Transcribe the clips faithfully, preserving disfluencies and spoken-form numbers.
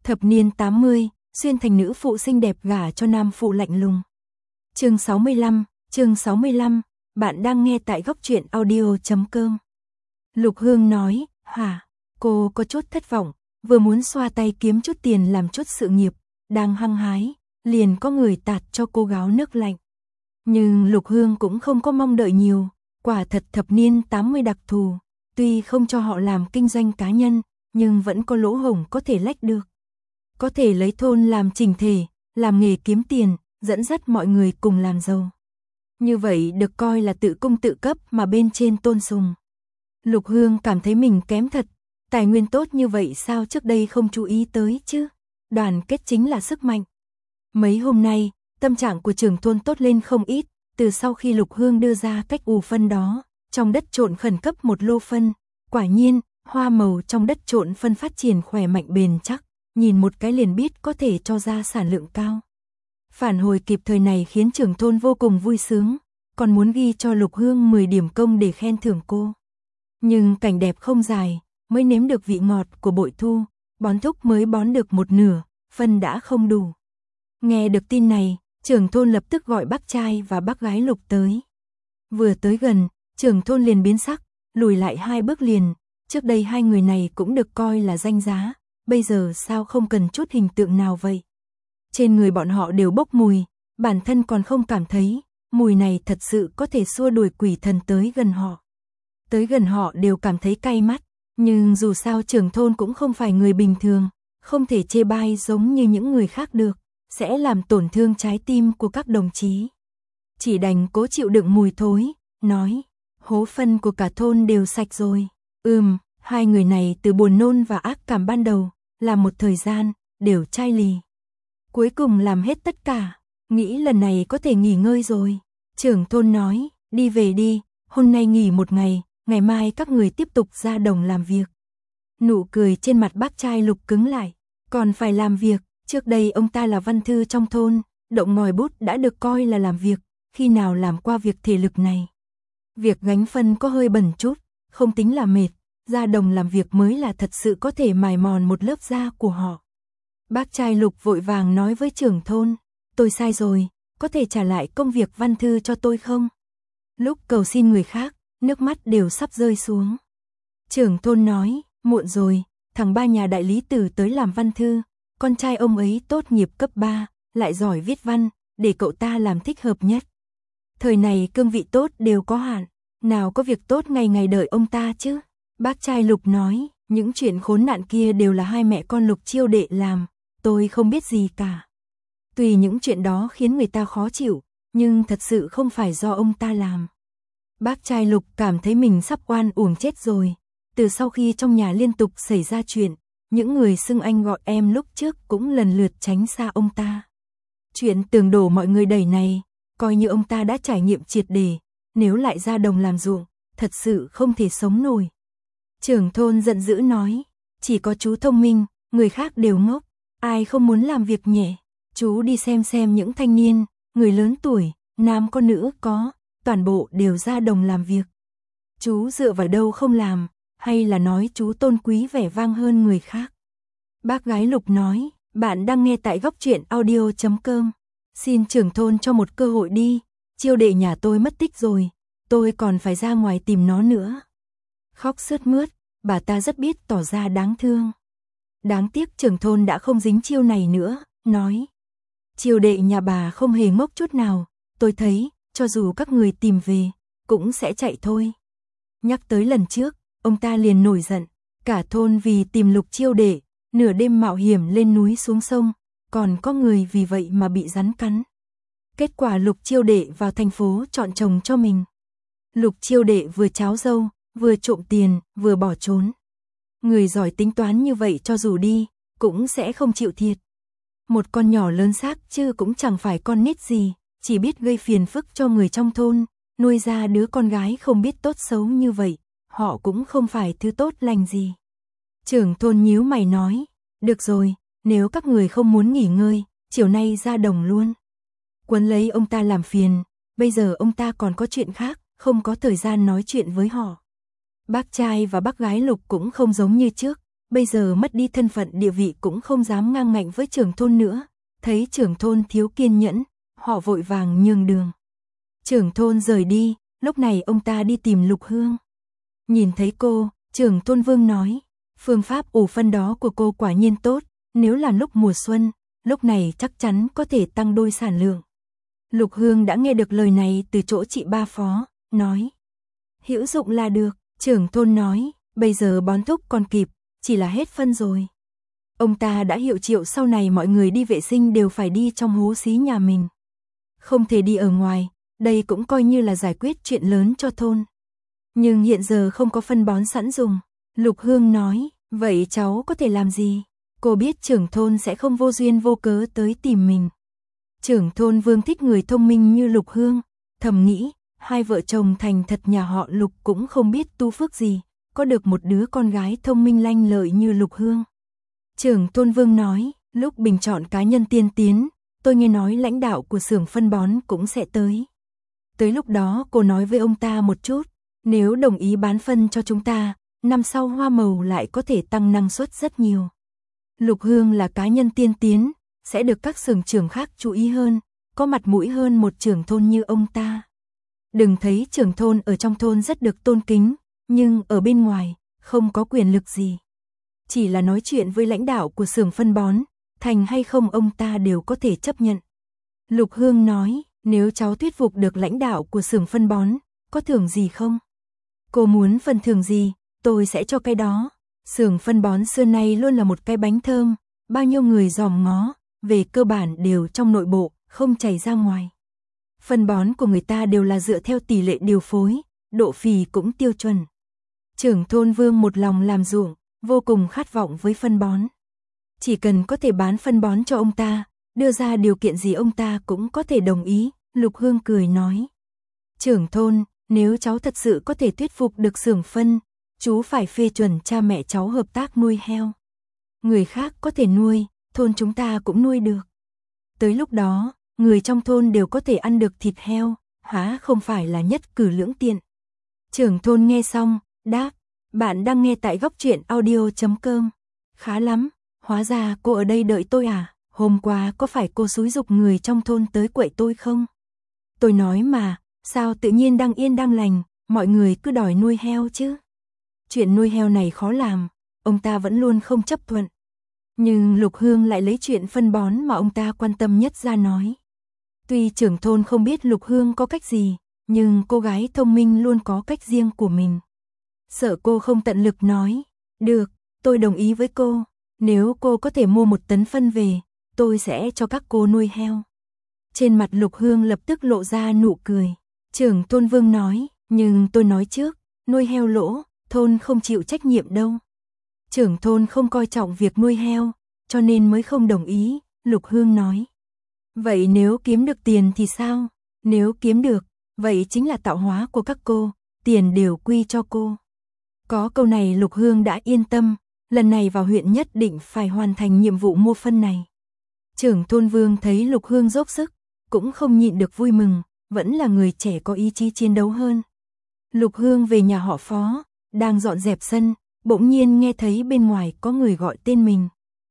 Thập niên tám mươi, xuyên thành nữ phụ xinh đẹp gả cho nam phụ lạnh lùng. Chương sáu mươi lăm, chương sáu mươi lăm, bạn đang nghe tại góc truyện audio chấm com. Lục Hương nói, hả, cô có chút thất vọng, vừa muốn xoa tay kiếm chút tiền làm chút sự nghiệp, đang hăng hái, liền có người tạt cho cô gáo nước lạnh. Nhưng Lục Hương cũng không có mong đợi nhiều, quả thật thập niên tám mươi đặc thù, tuy không cho họ làm kinh doanh cá nhân, nhưng vẫn có lỗ hổng có thể lách được. Có thể lấy thôn làm chỉnh thể, làm nghề kiếm tiền, dẫn dắt mọi người cùng làm giàu. Như vậy được coi là tự cung tự cấp mà bên trên tôn sùng. Lục Hương cảm thấy mình kém thật, tài nguyên tốt như vậy sao trước đây không chú ý tới chứ? Đoàn kết chính là sức mạnh. Mấy hôm nay, tâm trạng của trưởng thôn tốt lên không ít, từ sau khi Lục Hương đưa ra cách ủ phân đó, trong đất trộn khẩn cấp một lô phân, quả nhiên, hoa màu trong đất trộn phân phát triển khỏe mạnh bền chắc, nhìn một cái liền biết có thể cho ra sản lượng cao. Phản hồi kịp thời này khiến trưởng thôn vô cùng vui sướng, còn muốn ghi cho Lục Hương mười điểm công để khen thưởng cô. Nhưng cảnh đẹp không dài, mới nếm được vị ngọt của bội thu, bón thúc mới bón được một nửa, phân đã không đủ. Nghe được tin này, trưởng thôn lập tức gọi bác trai và bác gái Lục tới. Vừa tới gần, trưởng thôn liền biến sắc, lùi lại hai bước liền, trước đây hai người này cũng được coi là danh giá, bây giờ sao không cần chút hình tượng nào vậy? Trên người bọn họ đều bốc mùi, bản thân còn không cảm thấy, mùi này thật sự có thể xua đuổi quỷ thần tới gần họ. Tới gần họ đều cảm thấy cay mắt, nhưng dù sao trưởng thôn cũng không phải người bình thường, không thể chê bai giống như những người khác được, sẽ làm tổn thương trái tim của các đồng chí. Chỉ đành cố chịu đựng mùi thối, nói, hố phân của cả thôn đều sạch rồi. Ừm, hai người này từ buồn nôn và ác cảm ban đầu, làm một thời gian, đều chai lì. Cuối cùng làm hết tất cả, nghĩ lần này có thể nghỉ ngơi rồi. Trưởng thôn nói, đi về đi, hôm nay nghỉ một ngày, ngày mai các người tiếp tục ra đồng làm việc. Nụ cười trên mặt bác trai Lục cứng lại, còn phải làm việc, trước đây ông ta là văn thư trong thôn, động ngòi bút đã được coi là làm việc, khi nào làm qua việc thể lực này. Việc gánh phân có hơi bẩn chút, không tính là mệt, ra đồng làm việc mới là thật sự có thể mài mòn một lớp da của họ. Bác trai Lục vội vàng nói với trưởng thôn, tôi sai rồi, có thể trả lại công việc văn thư cho tôi không? Lúc cầu xin người khác, nước mắt đều sắp rơi xuống. Trưởng thôn nói, muộn rồi, thằng ba nhà đại lý Tử tới làm văn thư, con trai ông ấy tốt nghiệp cấp ba, lại giỏi viết văn, để cậu ta làm thích hợp nhất. Thời này cương vị tốt đều có hạn, nào có việc tốt ngày ngày đợi ông ta chứ? Bác trai Lục nói, những chuyện khốn nạn kia đều là hai mẹ con Lục Chiêu Đệ làm, tôi không biết gì cả. Tuy những chuyện đó khiến người ta khó chịu, nhưng thật sự không phải do ông ta làm. Bác trai Lục cảm thấy mình sắp oan uổng chết rồi, từ sau khi trong nhà liên tục xảy ra chuyện, những người xưng anh gọi em lúc trước cũng lần lượt tránh xa ông ta. Chuyện tường đổ mọi người đẩy này, coi như ông ta đã trải nghiệm triệt để, nếu lại ra đồng làm ruộng, thật sự không thể sống nổi. Trưởng thôn giận dữ nói, chỉ có chú thông minh, người khác đều ngốc, ai không muốn làm việc nhẹ. Chú đi xem xem những thanh niên, người lớn tuổi, nam có nữ có, toàn bộ đều ra đồng làm việc. Chú dựa vào đâu không làm, hay là nói chú tôn quý vẻ vang hơn người khác? Bác gái Lục nói, bạn đang nghe tại góc truyện audio chấm com. Xin trưởng thôn cho một cơ hội đi, Chiêu Đệ nhà tôi mất tích rồi, tôi còn phải ra ngoài tìm nó nữa. Khóc sướt mướt, bà ta rất biết tỏ ra đáng thương. Đáng tiếc trưởng thôn đã không dính chiêu này nữa, nói. Chiêu Đệ nhà bà không hề ngốc chút nào, tôi thấy, cho dù các người tìm về, cũng sẽ chạy thôi. Nhắc tới lần trước, ông ta liền nổi giận, cả thôn vì tìm Lục Chiêu Đệ, nửa đêm mạo hiểm lên núi xuống sông, còn có người vì vậy mà bị rắn cắn. Kết quả Lục Chiêu Đệ vào thành phố chọn chồng cho mình. Lục Chiêu Đệ vừa tráo dâu, vừa trộm tiền, vừa bỏ trốn. Người giỏi tính toán như vậy cho dù đi, cũng sẽ không chịu thiệt. Một con nhỏ lớn xác chứ cũng chẳng phải con nít gì, chỉ biết gây phiền phức cho người trong thôn, nuôi ra đứa con gái không biết tốt xấu như vậy, họ cũng không phải thứ tốt lành gì. Trưởng thôn nhíu mày nói, được rồi, nếu các người không muốn nghỉ ngơi, chiều nay ra đồng luôn. Quấn lấy ông ta làm phiền, bây giờ ông ta còn có chuyện khác, không có thời gian nói chuyện với họ. Bác trai và bác gái Lục cũng không giống như trước, bây giờ mất đi thân phận địa vị cũng không dám ngang ngạnh với trưởng thôn nữa, thấy trưởng thôn thiếu kiên nhẫn, họ vội vàng nhường đường. Trưởng thôn rời đi, lúc này ông ta đi tìm Lục Hương. Nhìn thấy cô, trưởng thôn Vương nói, phương pháp ủ phân đó của cô quả nhiên tốt, nếu là lúc mùa xuân, lúc này chắc chắn có thể tăng đôi sản lượng. Lục Hương đã nghe được lời này từ chỗ chị ba Phó, nói, hữu dụng là được. Trưởng thôn nói, bây giờ bón thúc còn kịp, chỉ là hết phân rồi. Ông ta đã hiệu triệu sau này mọi người đi vệ sinh đều phải đi trong hố xí nhà mình. Không thể đi ở ngoài, đây cũng coi như là giải quyết chuyện lớn cho thôn. Nhưng hiện giờ không có phân bón sẵn dùng. Lục Hương nói, vậy cháu có thể làm gì? Cô biết trưởng thôn sẽ không vô duyên vô cớ tới tìm mình. Trưởng thôn Vương thích người thông minh như Lục Hương, thầm nghĩ, hai vợ chồng thành thật nhà họ Lục cũng không biết tu phước gì, có được một đứa con gái thông minh lanh lợi như Lục Hương. Trưởng thôn Vương nói, lúc bình chọn cá nhân tiên tiến, tôi nghe nói lãnh đạo của xưởng phân bón cũng sẽ tới. Tới lúc đó cô nói với ông ta một chút, nếu đồng ý bán phân cho chúng ta, năm sau hoa màu lại có thể tăng năng suất rất nhiều. Lục Hương là cá nhân tiên tiến, sẽ được các xưởng trưởng khác chú ý hơn, có mặt mũi hơn một trưởng thôn như ông ta. Đừng thấy trưởng thôn ở trong thôn rất được tôn kính, nhưng ở bên ngoài, không có quyền lực gì. Chỉ là nói chuyện với lãnh đạo của xưởng phân bón, thành hay không ông ta đều có thể chấp nhận. Lục Hương nói, nếu cháu thuyết phục được lãnh đạo của xưởng phân bón, có thưởng gì không? Cô muốn phần thưởng gì, tôi sẽ cho cái đó. Xưởng phân bón xưa nay luôn là một cái bánh thơm, bao nhiêu người dòm ngó, về cơ bản đều trong nội bộ, không chảy ra ngoài. Phân bón của người ta đều là dựa theo tỷ lệ điều phối, độ phì cũng tiêu chuẩn. Trưởng thôn Vương một lòng làm ruộng, vô cùng khát vọng với phân bón. Chỉ cần có thể bán phân bón cho ông ta, đưa ra điều kiện gì ông ta cũng có thể đồng ý. Lục Hương cười nói, trưởng thôn, nếu cháu thật sự có thể thuyết phục được xưởng phân, chú phải phê chuẩn cha mẹ cháu hợp tác nuôi heo. Người khác có thể nuôi, thôn chúng ta cũng nuôi được. Tới lúc đó, người trong thôn đều có thể ăn được thịt heo, há không phải là nhất cử lưỡng tiện. Trưởng thôn nghe xong, đáp, bạn đang nghe tại góc truyện audio chấm com. Khá lắm, hóa ra cô ở đây đợi tôi à, hôm qua có phải cô xúi giục người trong thôn tới quậy tôi không? Tôi nói mà, sao tự nhiên đang yên đang lành, mọi người cứ đòi nuôi heo chứ? Chuyện nuôi heo này khó làm, ông ta vẫn luôn không chấp thuận. Nhưng Lục Hương lại lấy chuyện phân bón mà ông ta quan tâm nhất ra nói. Tuy trưởng thôn không biết Lục Hương có cách gì, nhưng cô gái thông minh luôn có cách riêng của mình. Sợ cô không tận lực nói, được, tôi đồng ý với cô, nếu cô có thể mua một tấn phân về, tôi sẽ cho các cô nuôi heo. Trên mặt Lục Hương lập tức lộ ra nụ cười. Trưởng thôn Vương nói, nhưng tôi nói trước, nuôi heo lỗ, thôn không chịu trách nhiệm đâu. Trưởng thôn không coi trọng việc nuôi heo, cho nên mới không đồng ý, Lục Hương nói. Vậy nếu kiếm được tiền thì sao? Nếu kiếm được, vậy chính là tạo hóa của các cô, tiền đều quy cho cô. Có câu này Lục Hương đã yên tâm, lần này vào huyện nhất định phải hoàn thành nhiệm vụ mua phân này. Trưởng thôn Vương thấy Lục Hương dốc sức, cũng không nhịn được vui mừng, vẫn là người trẻ có ý chí chiến đấu hơn. Lục Hương về nhà họ Phó, đang dọn dẹp sân, bỗng nhiên nghe thấy bên ngoài có người gọi tên mình.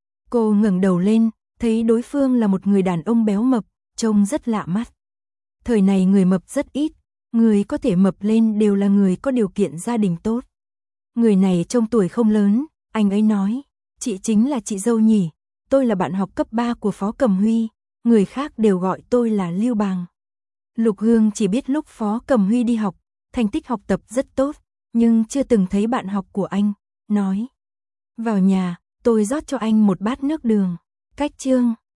Cô ngẩng đầu lên, thấy đối phương là một người đàn ông béo mập, trông rất lạ mắt. Thời này người mập rất ít, người có thể mập lên đều là người có điều kiện gia đình tốt. Người này trông tuổi không lớn, anh ấy nói, chị chính là chị dâu nhỉ, tôi là bạn học cấp ba của Phó Cẩm Huy, người khác đều gọi tôi là Lưu Bàng. Lục Hương chỉ biết lúc Phó Cẩm Huy đi học, thành tích học tập rất tốt, nhưng chưa từng thấy bạn học của anh, nói. Vào nhà, tôi rót cho anh một bát nước đường. Cách chương